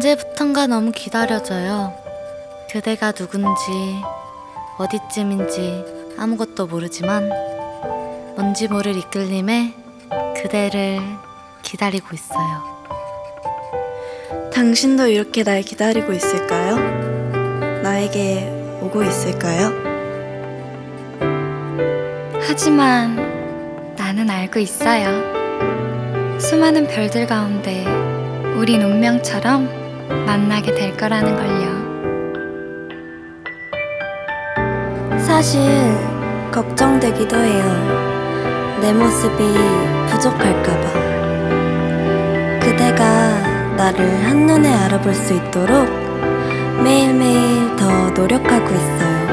언제부턴가 너무 기다려져요. 그대가 누군지 어디쯤인지 아무것도 모르지만 뭔지 모를 이끌림에 그대를 기다리고 있어요. 당신도 이렇게 날 기다리고 있을까요? 나에게 오고 있을까요? 하지만 나는 알고 있어요. 수많은 별들 가운데 우린 운명처럼 만나게 될 거라는 걸요. 사실 걱정되기도 해요. 내 모습이 부족할까봐. 그대가 나를 한눈에 알아볼 수 있도록 매일매일 더 노력하고 있어요.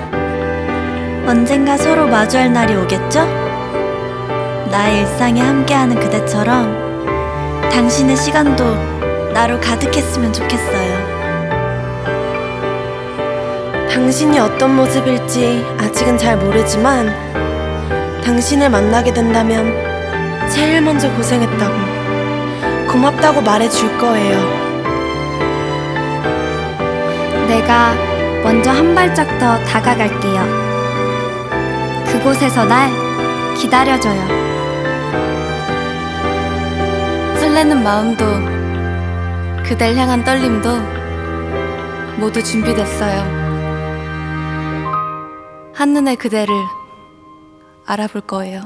언젠가 서로 마주할 날이 오겠죠? 나의 일상에 함께하는 그대처럼 당신의 시간도 나로 가득했으면 좋겠어요. 당신이 어떤 모습일지 아직은 잘 모르지만 당신을 만나게 된다면 제일 먼저 고생했다고, 고맙다고 말해줄 거예요. 내가 먼저 한 발짝 더 다가갈게요. 그곳에서 날 기다려줘요. 설레는 마음도 그댈 향한 떨림도 모두 준비됐어요. 한눈에 그대를 알아볼 거예요.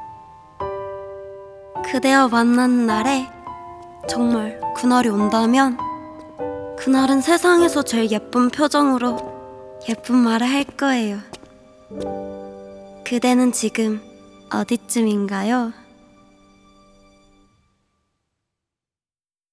그대와 만나는 날에 정말 그날이 온다면 그날은 세상에서 제일 예쁜 표정으로 예쁜 말을 할 거예요. 그대는 지금 어디쯤인가요?